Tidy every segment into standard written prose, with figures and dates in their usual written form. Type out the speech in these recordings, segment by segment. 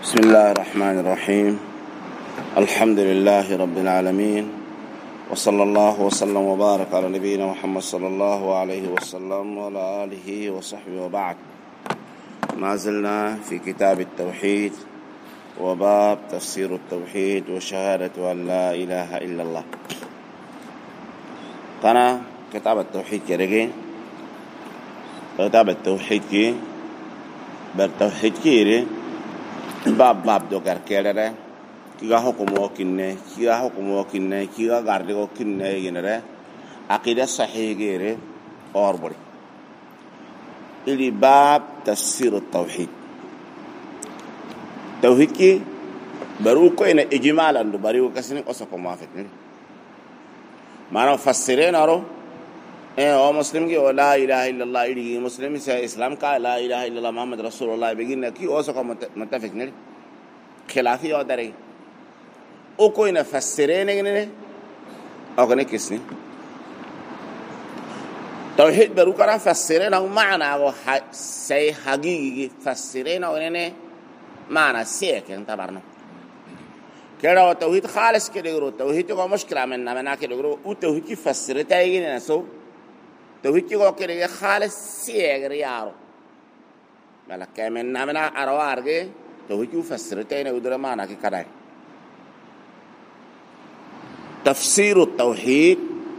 بسم الله الرحمن الرحيم. الحمد لله رب العالمين، وصلى الله وسلم وبارك على نبينا محمد صلى الله عليه وسلم وعلى آله وصحبه وبعد. ما زلنا في كتاب التوحيد وباب تفسير التوحيد وشهادة أن لا إله إلا الله. كان كتاب التوحيد كرجي كتاب التوحيد كي بالتوحيد كيري باب دو كركيرة كيغا حكمو كينه كيغا غاردو كينه ينره عقيدة صحيح غيره أوربري إلي باب تفسير التوحيد. توحيد كي بروكو إن إجمالا دو بروكو كسنين أسكو ما فتنين ما نفسرين أرو او مسلم کی لا الہ الا اللہ ایڈی مسلم سے اسلام کا لا الہ الا اللہ محمد رسول اللہ بگن کی او سو متفق نہیں خلافی او درے او کوئی نہ فسرین نے او کنے کسنی توحید برو کرا فسرین او معنی او سی حقیقی فسرین او نے معنی سیک انت برنو کڑا توحید خالص کے دیگرو توحید کو مشکل میں کے دیگرو او توحید کی فسرتا ہے نہ سو توحيد كي كده خالص سيغر يارو مالا كمن نامنا اروارغي توحيد كي فسرتين ودر معنا كي كداي. تفسير التوحيد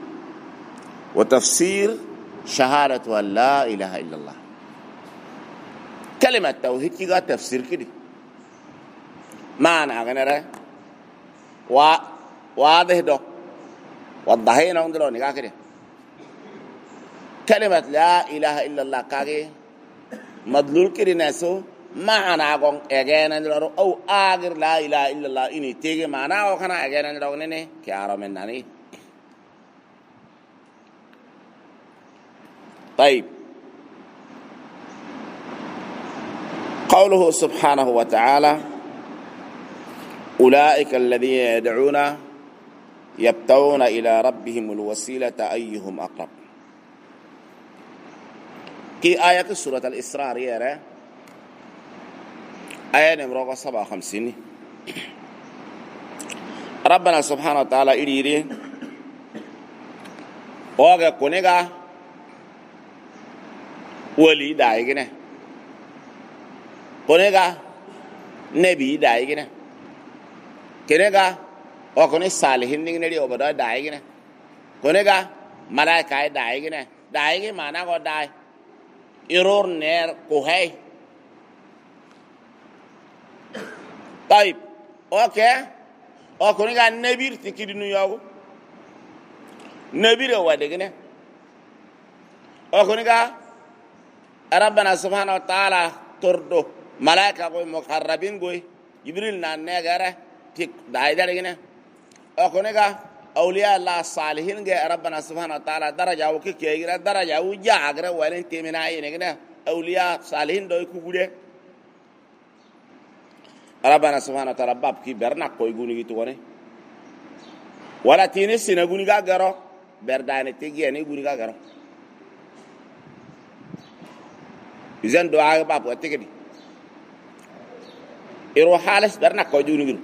وتفسير شهادة أن لا إله إلا الله. كلمة توحيد كي تفسير كده معنى غنره واضح دو وضحينا عندنا نيغا كده كلمة لا إله إلا الله كاغي مدلول كده ناسو معنى عقون اغانا نلارو أو آغر لا إله إلا الله إني تيجي معنى وخنا اغانا نلارو نيني كيارو من ناني. طيب قوله سبحانه وتعالى أولئك الذين يدعون يبتغون إلى ربهم الوسيلة أيهم أقرب. کی آیت سورة الإسراء یہ ہے آیت نمبر 57. ربنا سبحانه وتعالى إليري اوغا كونيغا ولي دايغنه كونيغا نبي دايغنه كونيغا او كوني صالحين نيغني او بدا دايغنه كونيغا ملائكه دايغنه دايغي معنى غو داي إيرور نير كوهي. طيب أوكي أكوني كان نبير تكيد نياو نبير وادقنا أكوني كان ربنا سبحانه وتعالى تردو ملائكة كوي مقربين كوي جبريل نانيغارة تك دايدارينا أكوني كان أولياء الله الصالحين جاء ربنا سبحانه وتعالى درجة وكيكيرا درجة وجاعرة ولين تمنعين كنا أولياء صالحين دوي كوجودة ربنا سبحانه وتعالى باب كي برنا كوي غوني تواني ولا تيني سينا غوني غارو بردانة تيجي أني غوني غارو إذن دعاء باب واتكدي إيرو حالس برنا كوي غوني غير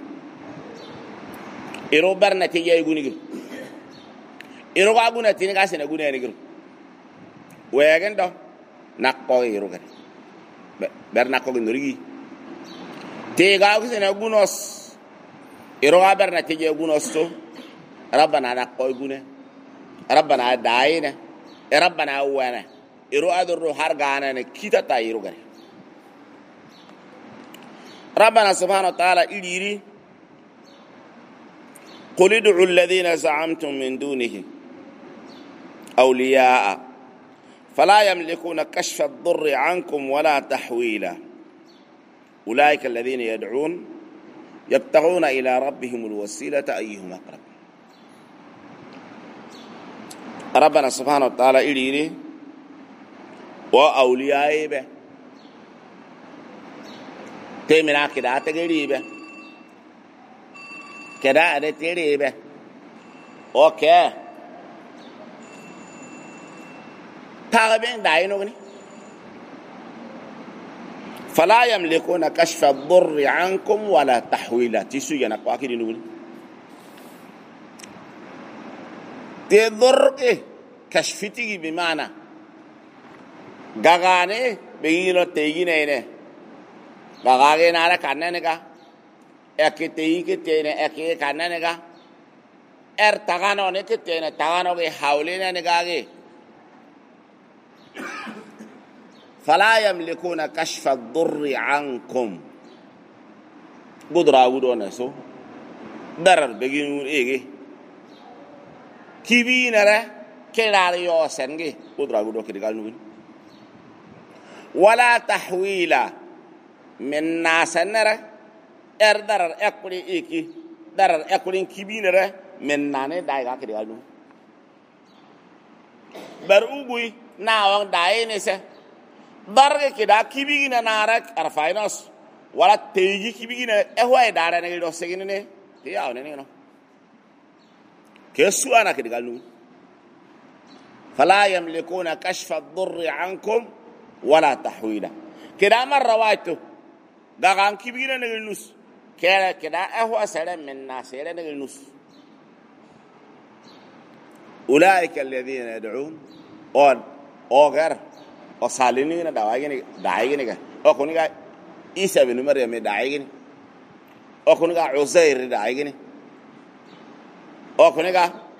إيرو برنا تيجي غوني غير إيرو غابونا تيني كاسنا غوني غير وياكن دو ناكو إيرو غير برنا كوي نوري تيجا كاسنا غونوس إيرو غابرنا تيجي غونوس تو ربنا ناكو غوني ربنا داينا ربنا وانا إيرو أدرو هارغانا نكيتا تا إيرو غير ربنا سبحانه وتعالى إليري قل ادعوا الذين زعمتم من دونه أولياء فلا يملكون كشف الضر عنكم ولا تحويلا أولئك الذين يدعون يبتغون إلى ربهم الوسيلة أيهم أقرب. ربنا سبحانه وتعالى إليري وأولياء به تيمنا كده تقريبا كده أده تقريبا أوكي تاغبين داينو غني فلا يملكون كشف الضر عنكم ولا تحويلا تيسو ينا قاكي دي نقول تضر كشفتي بمعنى غاغاني بينو تيجينه غاغاغي نالا كاننغا اكيتيكي تينه اكي كاننغا تاغانو نكتينه تاغانو غي حاولينه نغاغي فلا يملكون كشف الضر عنكم قدرة ودونا سو درر بيجينون إيجي كيبين را كلاري يوسنجي قدرة ودو كده قال نقول ولا تحويلا من ناس نرى درر أكلي إيجي درر أكلين كيبين را من نانه دايغا كده قال نقول برؤوي ناوان داي نسه darge kida kibigina narak arfainos wala teji kibigina ehwa dara ne do segine ne tiyaw ne no kesu ana kidi galu fala yamlikuna kashfa ad-durr ankum wala tahwila kida mar rawaitu dagan kibigina ne nus kera kida ehwa sare min nasere ne nus ulaika alladhina yad'un on ogar وصاليني داعيني أكوني إيسا بن مريم داعيني أكوني عزير داعيني أكوني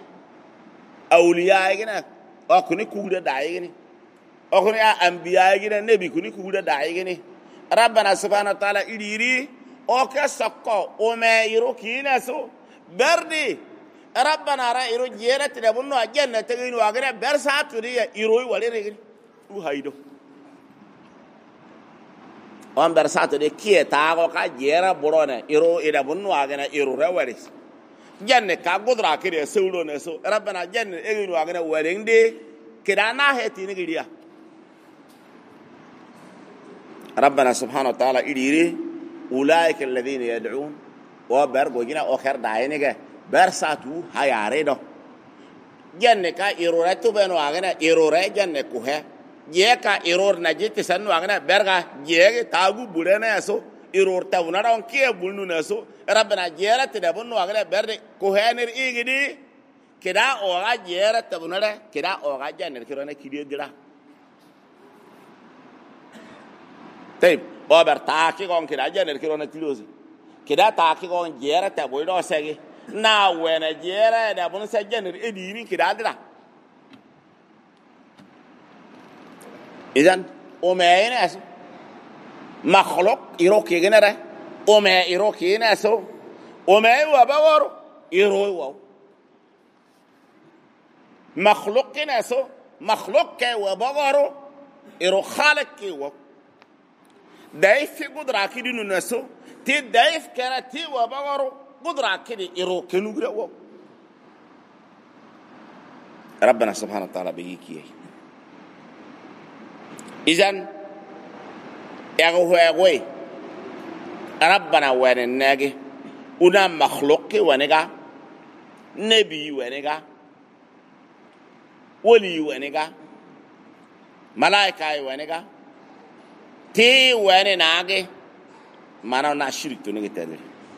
أولياء أكوني كودا داعيني أكوني أنبياء نبي كوني كودا داعيني ربنا سبحانه وتعالى إديري أوكي سكو وما يروكينا سو بردي ربنا را يرو جيرة تلبونو أجنة تغينو أغنى برسات تريا يروي ولي رغني haydo on ber sato de kieta ko ka jera borone iro ida bunnu agana iro rewaris janne ka godra kire sewlo ne so rabbana janne eginu agana warende kidana heti ni gidiya rabbana subhanahu wa ta'ala idiri ulaika alladhina yad'un wa bargo gina o kher daayene ber satu hayare do janne ka iro retu beno agana iro re janne ku he jeka error na jete sanu agana berga jege tagu burena so error ta unara on ke bulnu na so rabbana jera te dabunu agana berde ko hener igidi kida o ga jera ta unara kida o ga janer kirona kidi dira tayib o ber ta ki gon kida janer kirona tilosi kida ta ki gon jera ta boydo sege na wena jera da bunu sa janer edini kida dira إذن أمين أسو مخلوق يروكي جنره أمين يروكي ناسو أمين وبور يروي واو مخلوق ناسو مخلوق وبور يرو خالق واو دايف قدرة كده ناسو تي دايف كنا تي وبور قدرة كده يروكي نقول واو ربنا سبحانه وتعالى بيجي إذن يغوي ربنا ونناجي ونا مخلوق ونجا نبي ونجا ولي ونجا ملائكة ونجا تي ونناجي ما نحن شريك تنجي تدري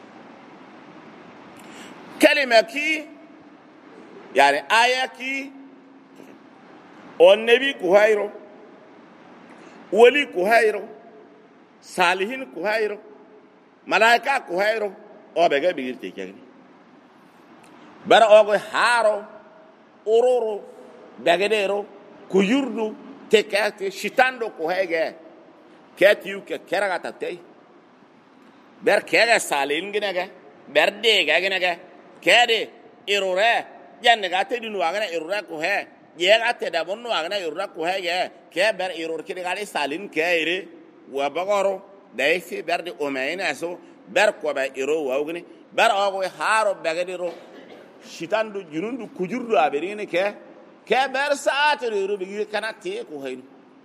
كلمة كي يعني آية كي والنبي كهيرو ولي كهيرو صالحين كهيرو ملائكة كهيرو أو بيجي بيجي تيجي برا أوغو هارو أورورو بيجيرو كيوردو تكاتي شيطاندو كهيجي كاتيو ككرغا تاتي بر كيغا صالحين جنگا بردي جنگا كادي إيرورة جنگا تدينو أغنى إيرورة كهي جيغا تدابونو أغنى إيرورة كهيجي كبر إيرور كده قال سالين كايري وبقرو دايسي برد أمين أسو بر كوبا إيرو واوغني بر أوغوي هارو بغديرو شيطان دو جنون دو كجور دو أبريني كبر ساعت إيرو بيجي كانت تيكو هينو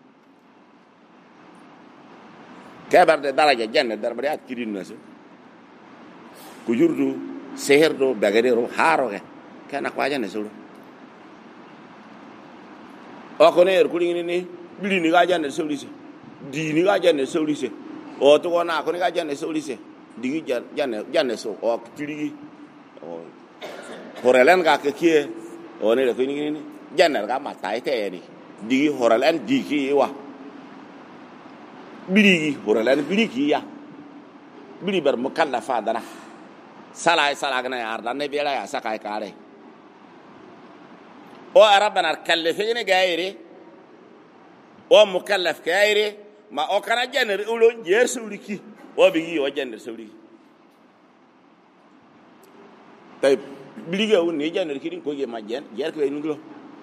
كبر درجة جنة دربريات كيرين ناسو كجور دو سهر دو بغديرو هارو كان أقواجا نسولو أكوني إيركولين ني bili ni ga janne sewlise di ni ga janne sewlise o to wona ko ni ga janne so lise digi janne so o tirigi o horalen ga ke kie o ne ko ni janne ga matai te ni digi horalen digi wa birigi horalen birigi ya biri bar mukallafa dana sala gana ya arda ne bela ya sakai kare o arabana kallafine gaire o mukallaf gaire ma o kana janner ulo jer suliki o bigi o janner suliki tay biligi o ni janner kidin ko ye ma jen jer ko nugo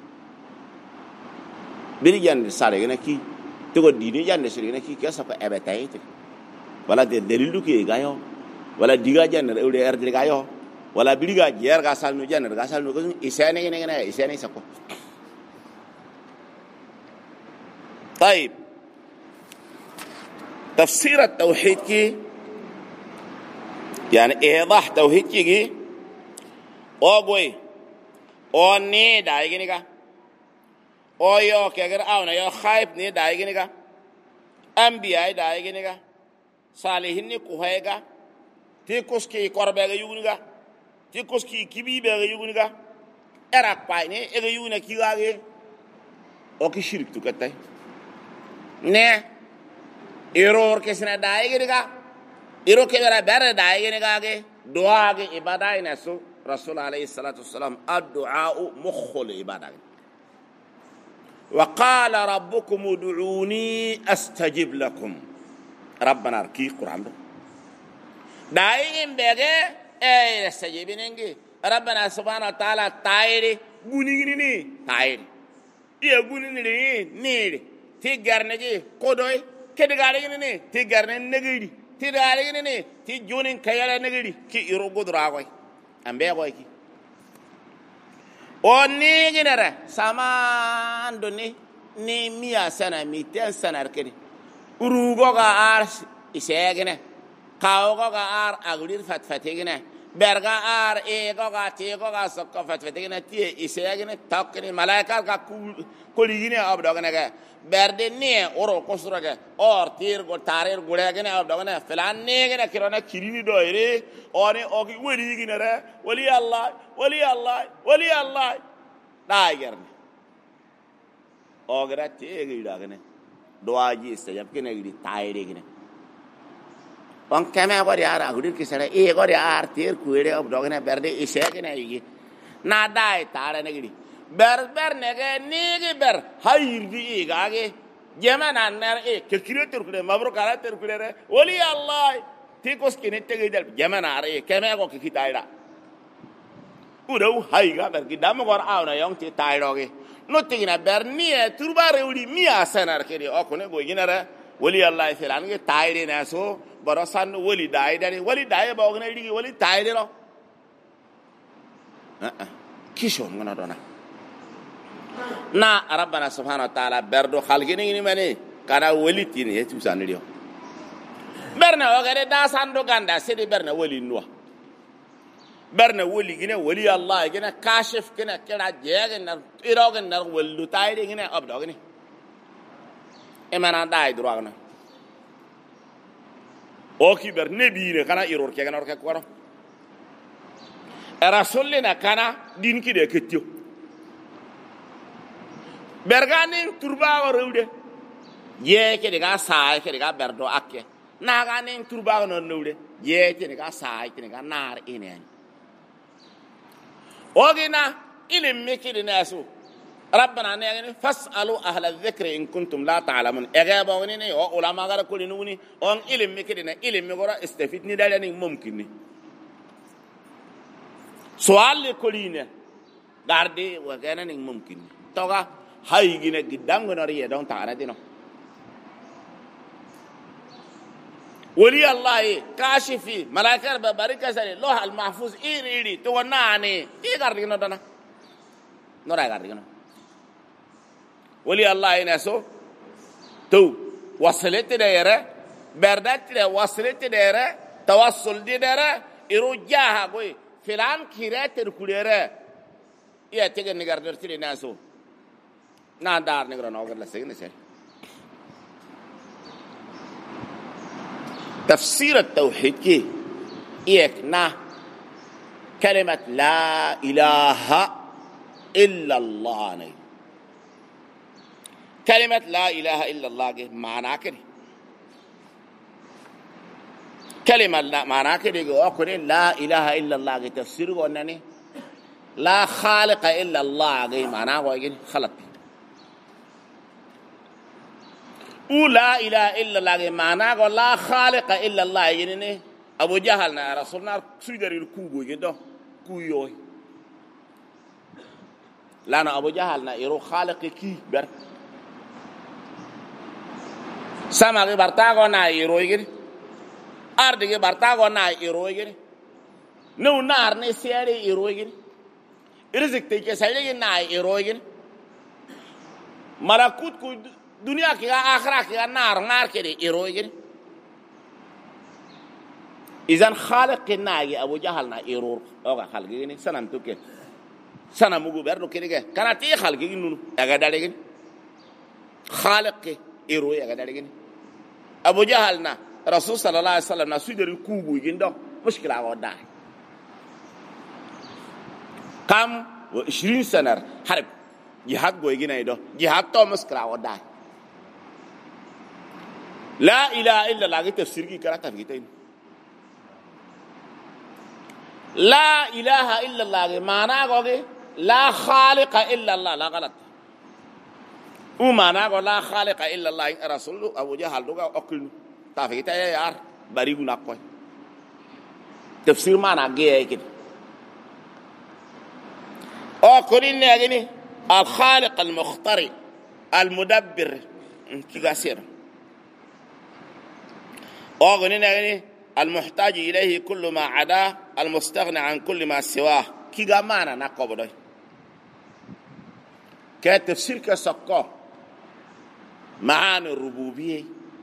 biri janner sare gana ki to ko dini janner sare gana ki kessa ko ebetay wala de delilu ki gayo wala diga janner ewde erde gayo wala biliga jer ga salnu janner ga salnu ko isene ngene isene sako طيب تفسير التوحيد كي يعني ايضاح توحيد كي او غوي او ني دايغي نيغا او يو كغر اونا يو خايب ني دايغي نيغا انبياء دايغي نيغا صالحين ني كوهيغا تي كوسكي كوربيغا يوغنيغا تي كوسكي كيبيبيغا يوغنيغا اراك باي ني ايغا يوغنا كيغاغي او كي شرك تو كتاي ne error kesna daige diga ero kebera bare daige diga ge dua ge ibadah ina so rasul alayhi salatu wassalam ad-du'a mukhul ibadah wa qala rabbukum ud'uni astajib lakum rabbana arki qur'an daige mbege astajibinenge rabbana subhanahu wa ta'ala tayri gunigini ni tayri ye gunini ni ti garnegi kodoy kedigare ni ti garne negiri ti dare ni ti jonin kayala negiri ki iro godra goy ambe goy ki onni ginara samando ni miya sana mi ten sanar kedi urugo ga ar isegene kawo ga ar agulir fatfategene berga ar ego ga tego ga sokko fatfategene ti isegene takni malaika ga koligine abdogene ga berde ne oro kosuraga or tir go tarir guragene abdogene filan ne gene kirona kirini doire oni ogi weli ginere wali allah daigerne ogra tegi dagene doaji sejab kene gidi taire gine on kame gori ara gudir kisara e gori ar tir kuere abdogene berde isegene yigi na dai tare ne gidi ber nege nigi ber hayirdi igage jemana nar ke kiretur kure mabru karater kure wali allah tikos kinette gidal jemana are keme go ki taira udo hayga ber gidam gor awna yong ti tairoge no tigina ber nie turbare uli mia sanar kedi okone go ginara wali allah filan ge taire na so barasan wali daidari wali dai ba ogne digi wali taire ro kishon ngana dona na rabbana subhanahu wa ta'ala berdo khalgini ni mane kana walitini yetu sanrio berna ogere da sando ganda sedi berna wali nuwa berna wali gine wali allah gine kashif gine kira jege na irogen na wallu tayde gine abdogni emana dai drogna o ki ber nebi ne kana iror ke kana orke kwaro rasulina kana din ki de ketio berganin turba rewde ye ke diga saay ke diga berdo akke naganin turba no rewde ye ke diga saay ke diga nar inen ogina ilim mikidi nasu rabbana ne fasalu ahla dhikri in kuntum la ta'lamun egaba woni ne o ulama gara ko ni on ilim mikidi na ilim mi gora istafid ni dalani mumkin ni sual ko line garde wa gana ni mumkin toga haygine gidango no riye don taana dino wali allah kashifi malaikar ba barika sare loh al mahfuz iri to wonane ti gardigino dana no ra gardigino wali allah ina so to wasalete dere berdat le wasalete dere tawassul dere irujaha goy filan kirater kulere iya tegen garder tire naso na dar negro no gar la segne se تفسير التوحيد كي إيكنا كلمة لا إله إلا الله ني كلمة لا إله إلا الله كي معنى كده كلمة لا معنى كده أقول لا إله إلا الله كي تفسيره أنني لا خالق إلا الله كي معنى هو خلق ولا إله إلا الله معناه لا خالق إلا الله يعني أبو جهل رسولنا سيدر الكوبو يدو كويوي لانا أبو جهل يرو خالق كي بر سما برتاغو نا يرو يجري أرض برتاغو نا يرو يجري نو نار نسيري يرو يجري رزق تيجي سيجي نا يرو يجري ملكوت كو دنيا كي آخرة كي نار كده إيروي إذن خالق الناي أبو جهل نا إيرور أوكا خالق يعني سنام توكي سنام مغو بردو كده كان تي خالق يعني أقدر خالق إيروي أقدر أبو جهل نا رسول صلى الله عليه وسلم نا سيدر الكوبو يجندو مشكلة أقدر كم 20 سنة حرب جهاد بو يجينا يدو جهاد تو مشكلة أقدر لا إله إلا الله تفسير كي كراتا فيتين لا إله إلا الله معناه لا خالق إلا الله لا غلط ومعناه لا خالق إلا الله رسول أبو جهل دوغا أكل تافيتا يا يار بريغو ناكوي تفسير معناه جاي كده أكلين يعني الخالق المخترع المدبر كي غاسير أغنينا المحتاج إليه كل ما عداه المستغنى عن كل ما سواه كي غمانا نقبضي كتفسير كسقة معاني الربوبية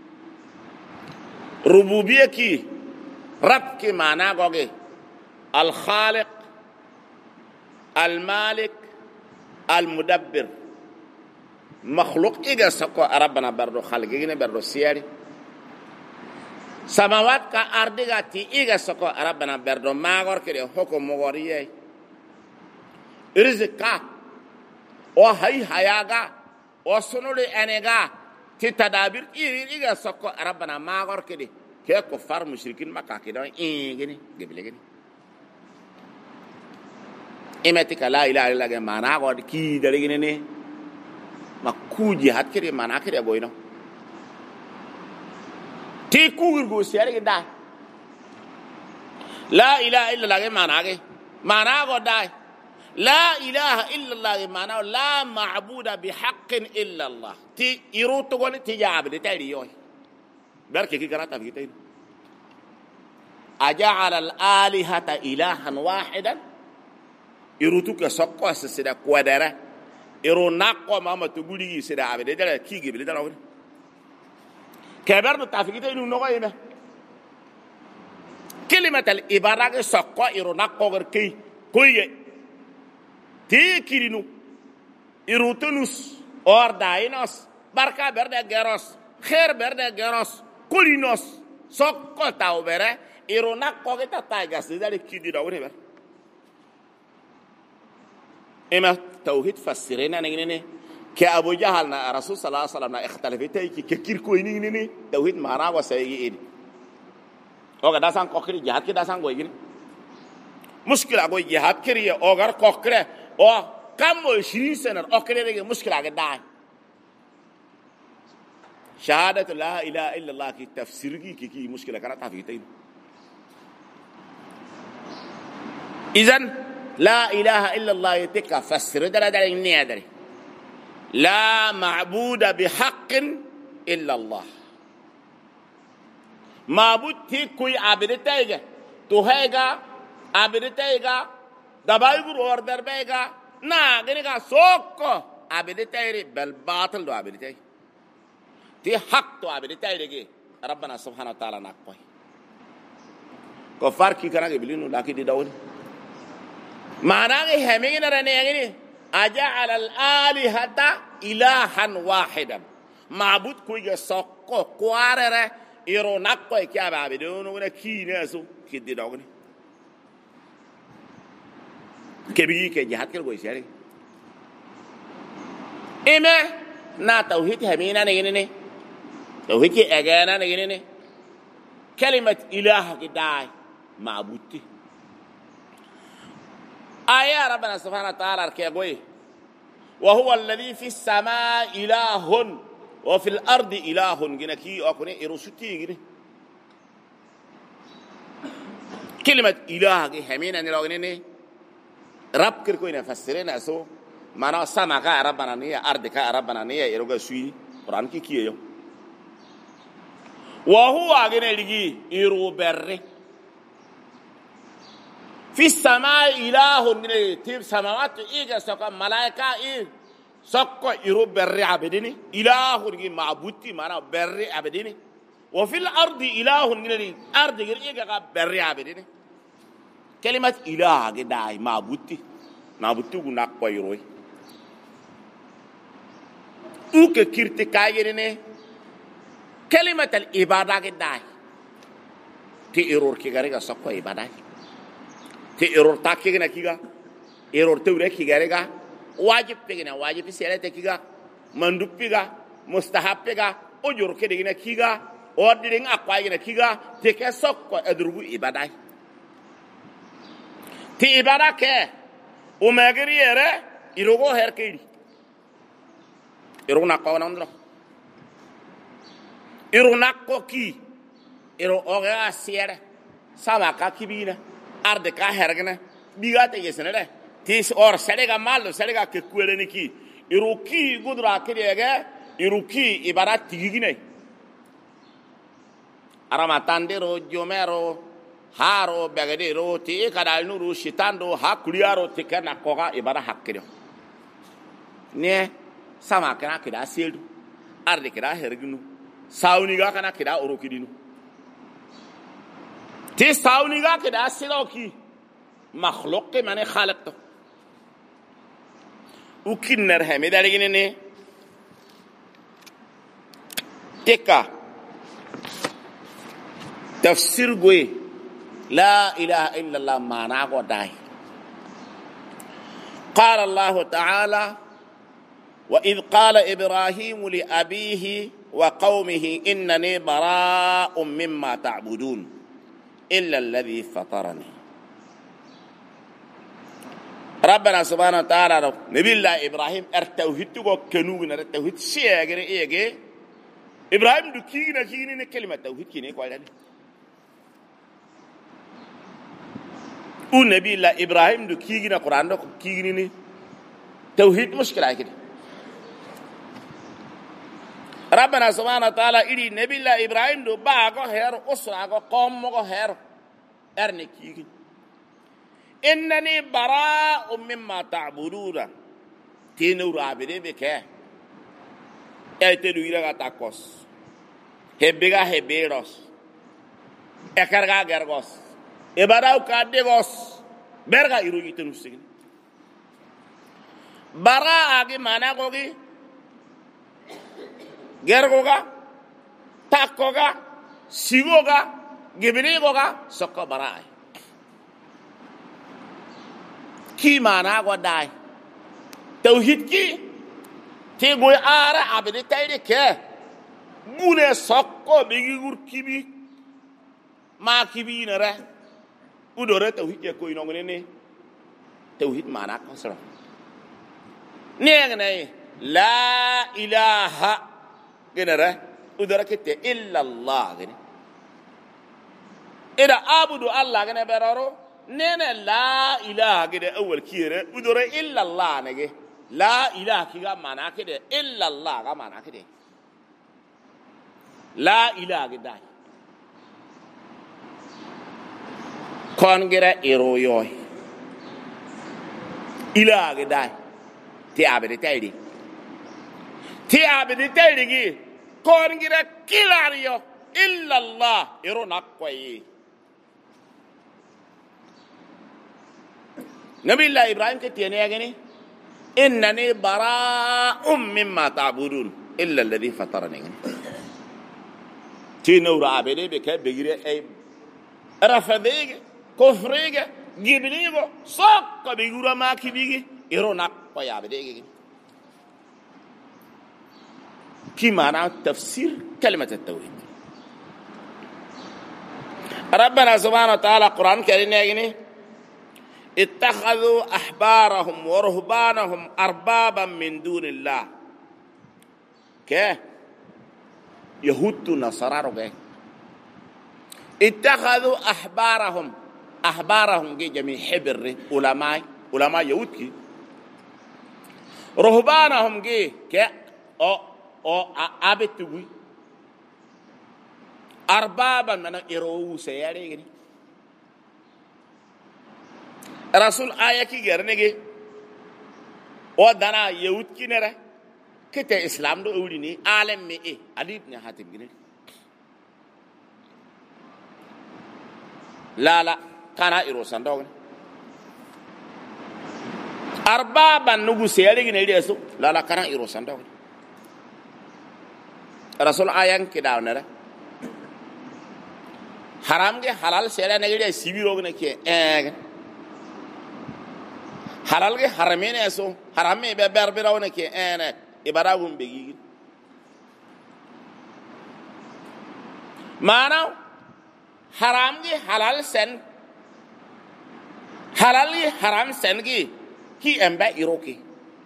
ربوبية كي رب كي معناه قوي الخالق المالك المدبر مخلوق إيجا سقة ربنا بردو خالقين بردو سياري سماوات کا اردگا تی ایگا سکو ربنا بردو ماغور کرے حکم مغوریه رزق کا او هی حیاغا او سنولی انگا تی تدابیر ایگا سکو ربنا ماغور کرے کہ کفار مشرکین مکہ کدو ایگنی گبلگنی ایمتی کا لا الہ الا اللہ مانا گو کی دلگنی نے مکو جہاد کرے مانا کرے گوینو تيكوغر غوسياري دا لا اله الا الله معناه دا لا اله الا الله معناه لا معبود بحق الا الله تي يروتو غوني تي جاب تايري يوي بركي كي كراتا فيتين اجعل الالهه الها واحدا يروتو كسوكو سيدا كوادرا يرو ناكو ماما تغولي سيدا ابي دا كيغي بلي دا كبرنا تافيكيتا إنه نقايمه كلمة الإبارة سقوا إيرونا كوغر كي كويه تي كيرينو إيروتونوس أور داينوس باركا بردا جيروس خير بردا جيروس كولينوس سقوا تاو بره إيرونا كوغر تايغاس ده كيدي داوري بره إما توحيد فسرنا نيني كأبو جهل رسول صلى الله عليه وسلم اختلفتي ككير كويني نيني توحيد معنا وسيئين أوغا داسان كوكري جهاد كي داسان كويني مشكلة كوي جهاد كري أوغر كوكري أو كم 20 سنة أوكري رجع مشكلة كداي شهادة لا إله إلا الله كي تفسير كي مشكلة كنا تفيتين إذن لا إله إلا الله يتك فسر درا النيادري لا معبود بحق إلا الله معبود تيكوي عبدتايغا توهيغا عبدتايغا دبايغور اوردر بيغا نا غنيغا سوكو عبدتايري بالباطل دو عبدتاي تي حق تو عبدتايري ربنا سبحانه وتعالى نقوي كفار كي كان يبلينو لكن دي داون معناه همين رنيغني أجعل الآلهة إلها واحدا معبود كوي سوكو كوارره iro nakko e kiaba be do no na kine so kiddi dogni kebi ke jahat kel go sere ime na tauhid hamina ne tauhid ki agana ne kalimat ilaha kidai maabuti aya rabbana subhanahu wa ta'ala ke goy wa huwa alladhi fi as-samaa'i ilahun wa fil ardi ilahun ginaki akune irusuti gini kalimat ilaha ki hamina ne logene rab kir ko ina fassirena so mana sama ka rabbana ne ardi ka rabbana ne iruga sui quran ki kiyo wa huwa gene ligi iru berre في السماء إله من تيب سماوات إيجا سوكا ملائكة إيه سوكا إيرو بري عبديني إله من معبودي مانا بري عبديني وفي الأرض إله من الأرض إيجا بري عبديني كلمة إله كداي معبودي وناك ويروي أوك كيرتكايريني كلمة الإبادة كداي تي إيرور كيغاريغا سوكا إبادة te error takke gina kiga error tewre kiga rega wajib pegina wajib selete kiga mandu piga mustahab piga ojur ke gina kiga ordi nga kwa gina kiga te ke sokko edrugu ibadai ti ibada ke o magari ere irogo herkedi iruna ko nandro iruna ko ki iro oga siere sama ka kibina arde ka hergna biga te yesnere tis or selega mallo selega ke kueleni ki iruki gudra kirege iruki ibarat tigigine arama tandero jomero haro begadero ti kadal nuru shitando hakuliaro tikana koga ibara hakkiro ne sama kana kida seldu arde kida hergnu sauni ga kana kida urukidinu تي ساونيغا كده سيلوكي مخلوق من خالقته وكنر همي داريني تكا تفسير غوي لا اله الا الله معناه وداي قال الله تعالى واذ قال ابراهيم لابيه وقومه انني براء مما تعبدون إلا الذي فطرني ربنا سبحانه وتعالى نبي الله إبراهيم التوحيد تقول كنوعنا التوحيد شيء غير إيه إبراهيم دو كينا كلمة توحيد كيني قال ونبي الله إبراهيم دو كينا قرآن دو كيني توحيد مشكلة كده ربنا سبحانه وتعالى إلي نبي الله إبراهيم دو باغو هير أسرع قوم هير أرنكي إنني براء مما تعبدون تنور عبدي بك أيتدو إلغا تاكوس هبغا هبيروس أكرغا غرغوس إبراو كادغوس برغا إروجي تنسين براء أجي مانا غوغي gergoga takoga sigoga gibrigoga sokko barai ki mana go dai tauhid ki te go ara abede tayde ke gune sokko bigi gur kibi ma kibi na ra udore tauhid ke ko inongene ne tauhid mana ko sura ne ne la ilaha جنرة ودركت إلا الله جن إذا أعبد الله جن برارو نينا لا إله كده أول كيرة ودرة إلا الله نجى لا إله كذا معناه كده إلا الله كذا معناه كده لا إله كده كون كده إيرويوي إله كده تيابد تايدي تيابد تايدي كون كده كيلاريو إلا الله إيرو نقوي نبي الله إبراهيم كتير يا إنني براء مما تعبدون إلا الذي فطرني تنور عبدي بكبير أي رفضيك كفريك جبنيك صق بيجورا ما كبيجي إيرونك ويا عبديك كي معنى تفسير كلمة التوحيد ربنا سبحانه وتعالى قرآن كريم يقول اتخذوا أحبارهم ورهبانهم أربابا من دون الله كه يهود نصارى اتخذوا أحبارهم جميع حبر علماء يهود كي رهبانهم كه او أبتوي أربابا من إيرو سياري رسول آية كي غيرنيجي ودانا يهود كي نرى كتا إسلام دو أوليني عالم مي إيه علي بن حاتم جنيه لا كان إيرو سندوغ أربابا نغو سياري جنيه ديسو لا كان إيرو سندوغ رسول آية كي داو نرى حرام کے حلال سیرا نگڑے سیبی روگ نے کیے حلال کے حرمین ایسو حرام میں بیر بیراو نے کیے ابراغم بگی ماناو حرام کے حلال سن حلال کے حرام سن کی امبا ایرو کی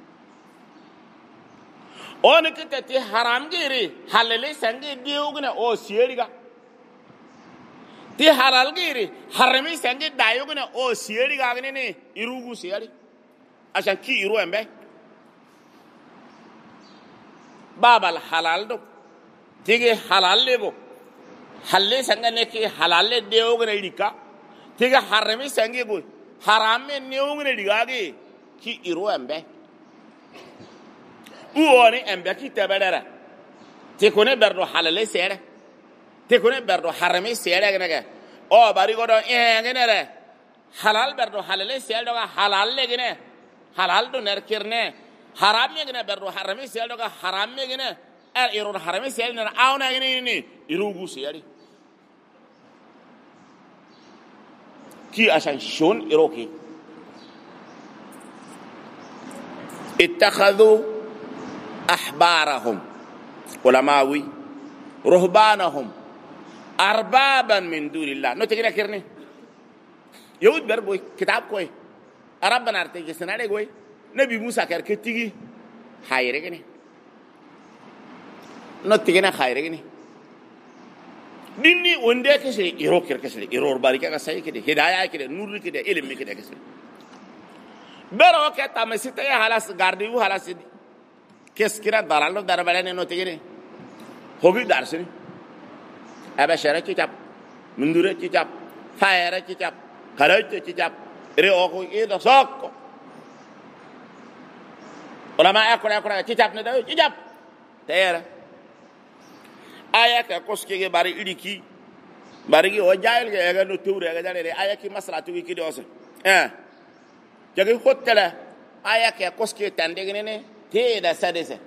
اون کہتے حرام کے ری حلال سن کی دیوگ نے او سیری گا تی حلال گیری حرمی سنگی دایوگ نه او سیری گاگنی نه ایروگو سیری عشان کی ایرو امبه بابل حلال دو تیگه حلال لیگو حلی سنگی نه کی حلال لی دیوگ نه ایریکا تیگه حرمی سنگی گوی حرام می نیوگ نه ایریگاگی کی ایرو امبه او آنی امبه کی تبدره تیکنه بردو حلالی سیره تكون بردو حرمي سيادة كنك أو باريكودو كنره حلال بردو حلال سيادة حلال لكنه حلال دو نركيرنه حرام يكنه بردو حرمي سيادة حرام يكنه إيرون حرمي سيادة أونا كنه إيروغو سيادة كي عشان شون إيروكي اتخذوا أحبارهم علماوي رهبانهم أربابا من دون الله نتكلم كرني يهود بربوي كتاب كوي ربنا ارتجي سنادي كوي نبي موسى كركتيجي خيركني نتكلم خيركني ديني وندي كسر إيرو كسر إيرو باريكا كسر كده هدايا كده نور كده علم كده كسر برو كتا مسيتة حالاس غارديو حالاس كيس كرا دارالو داربالين نتكلم هوبي دارسني أبا شرك كتاب مندورة كتاب فايرة كتاب خرج كتاب ريوكو إيدا ساكو ولما أكون كتاب نداو كتاب تيرا آية كوسكي باري إليكي باري وجايل كأجا نتوري أجا جالي آية كي مسلا توي كده أصلا جاكي خد كلا آية كوسكي تندقني تيدا سادسة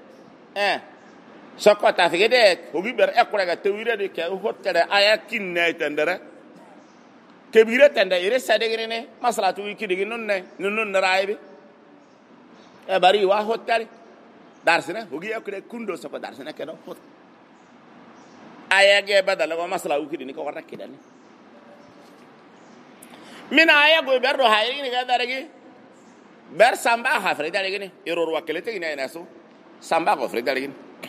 سقط في كده هوبي بر أكورا كتويرة دي كأوهت كده آية كينة تندرة كبيرة تندرة إيرس سادقينه مسلا توي كده نون نرايبي باري واحد كده دارسنا هوجي أكورا كوندو سقط دارسنا كده هوت آية كده بدل لو مسلا توي كده نكورا كده من آية كوي بردو هايرين كده دارجي بر سامبا هافري دارجي إيرور وكلته كده ناسو سامبا هافري دارجي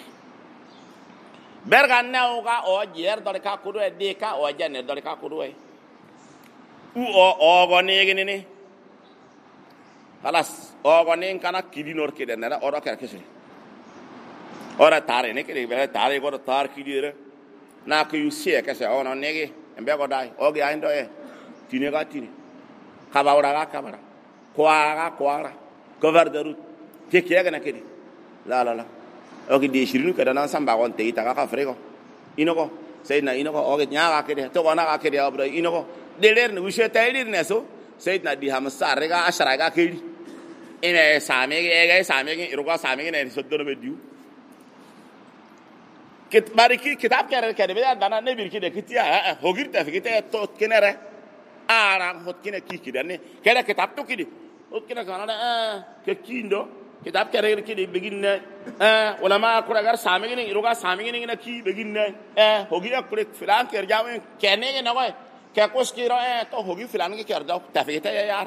berganna oga o jer dole ka kudu e de ka o janne dole ka kudu e u o go ne ni halas o go ne kana kidinor kede na o ro ka kese ora tare ne kede be tare go tar kidire na ko yu sie ka se o no nege embe go dai o ge aindo e tine ga tine ka ba ora ka bara kwara cover daru ke ke ga na kede la oke di shirinu kada nan samba gon te ita ka frego inoko sayidna inoko oke nyaa ka de to gona ka de abra inoko de ler ne wishe taydir ne so sayidna di ham sarre ga ashara ga kedi ene same ge iruga same ge ne so do be diu kit bariki kitab kare kare be dana ne bir kide kitiya hogirta fikite to kinere ara hot kine kikidane kare kitab to kidi hot kine kana ke kindo kitab kare kidi beginne wala ma kura gar samigini iruga samigini na ki beginne hogiya kure filan ker jawe kene ne koy ke kos kiro to hogi filan ke ker jaw tafite yar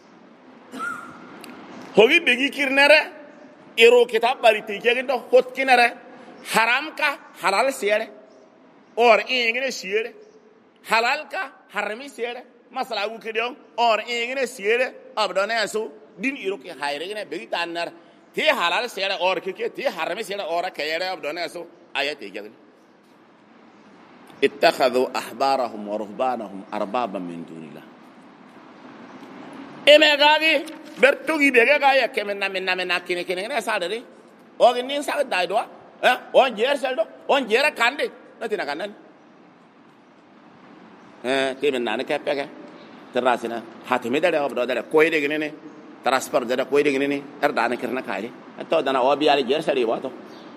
hogi begi kirnere iro kitab bari te kegendo hot kinere haram ka halal siyere or ingene siyere halal ka harami siyere masala gu kedon or ingene siyere abdone asu din iro ke hayre gene begi tanar ti halal siyere or ke ti harami siyere or kayere abdone asu ayati jagni ittakhadhu ahbarahum wa ruhbanahum arbaban min dunillah emegagi bertugi bege ga yakemena menna kine ne sadere o gnin sa daido on jer seldo on jera kande natina kanan temen nane kepege terasina hatime dade obdo dade koyde ginene transport dade koyde ginene erdane kirna kaide to dana obi ali jer sari wato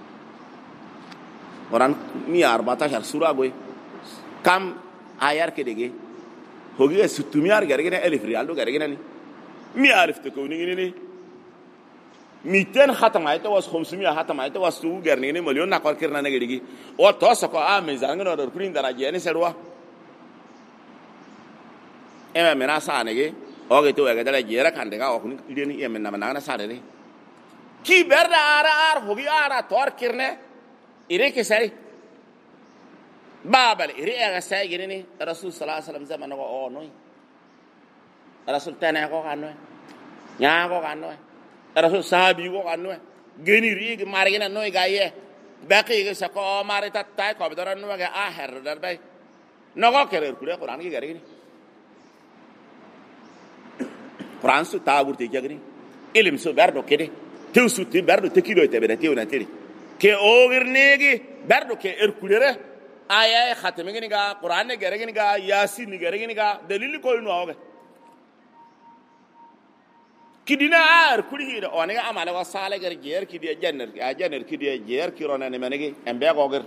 oran mi 14 sura goy kam ayar kedege hogi sutumiyar gargene elif rialdo gargene ni mi arifte ko ni ginene 200 ختم آیت واس 500 ختم آیت واس تو گرنگی میلیون نکار کردن نگیری و تا سکا میزنگ رو درکرین درجه یعنی سروا اما من آسانه آگه تو اگه درجه را کنده که آخونی ایدی من نمانه ساده کی برد آر هوگی آر تار کرنه ایره کسری بابل ایره اگه سعی گیرنی رسول صلی الله علیه وسلم زمانه کو آنوی رسول تنه کو آنوی یا کو آنوی rasul sahabi ko anno geni ri margina noy gaye baqi ge sako mare tatta ko bidara no ga aher dar bay no ko kere kure quran ki gari quran su tabur te jagri ilim su berdo kede tew su ti berdo te kido te bere tew na tiri ke o girnegi berdo ke kulere aya khatme gni ga quran ne gari gni ga yasin ni gari gni ga dalil ko no oge kidina ar kuri hida onega amala wa sala gar jer kidi janner kidi jer kirona ne menegi embe goger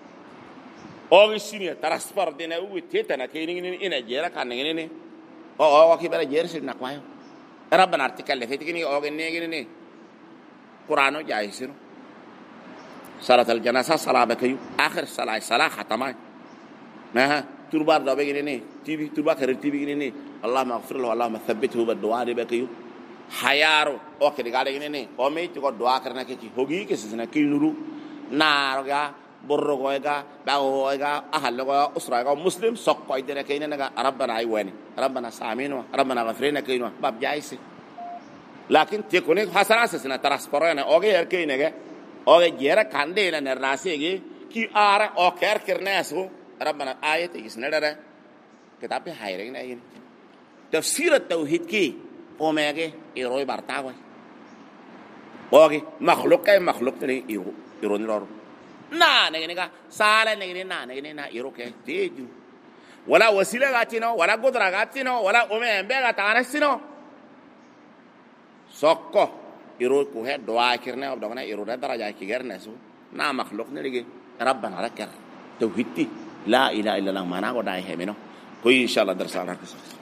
o sini transport dina u tetana kini ni ina jera kan ni o ki bere jer sil nakwayo rabbana artikal le fetini o gni ni qur'ano jaisiro salat al janasa salabakayu akhir salah khatama ma turbar da begini ni tv turba kare tv ni allahumma ighfir lahu allahumma thabbithu bid du'a bakayu hayaro o ke gade gine o me to doa karna ke ki hogi ke sina ki nuru naroga borro goega bawo goega ahal go usra go muslim sok ko idere ke ina ga rabbana ay wani rabbana saminu rabbana ghafrina ke ina bab jaisi lakin te ko ne hasana sina transporana o ge er ke ina ga o ge jera kande ina nerase ge ki ara o ker kirnasu rabbana ayat isna dara kitab pe hayre ina yin tafsir at-tauhid ki omege iroi bartago ogi makhluk ni iro ni loro na ne ga sala ne na iro ke teju wala wasila gatino wala godra gatino wala omembe gatanasino sokko iro ko he doa kirne obdona iro da daraja ki gernesu na makhluk ne ligi rabbana rakar tauhid la ilaha illa allah mana go dai hemeno ko inshallah darsana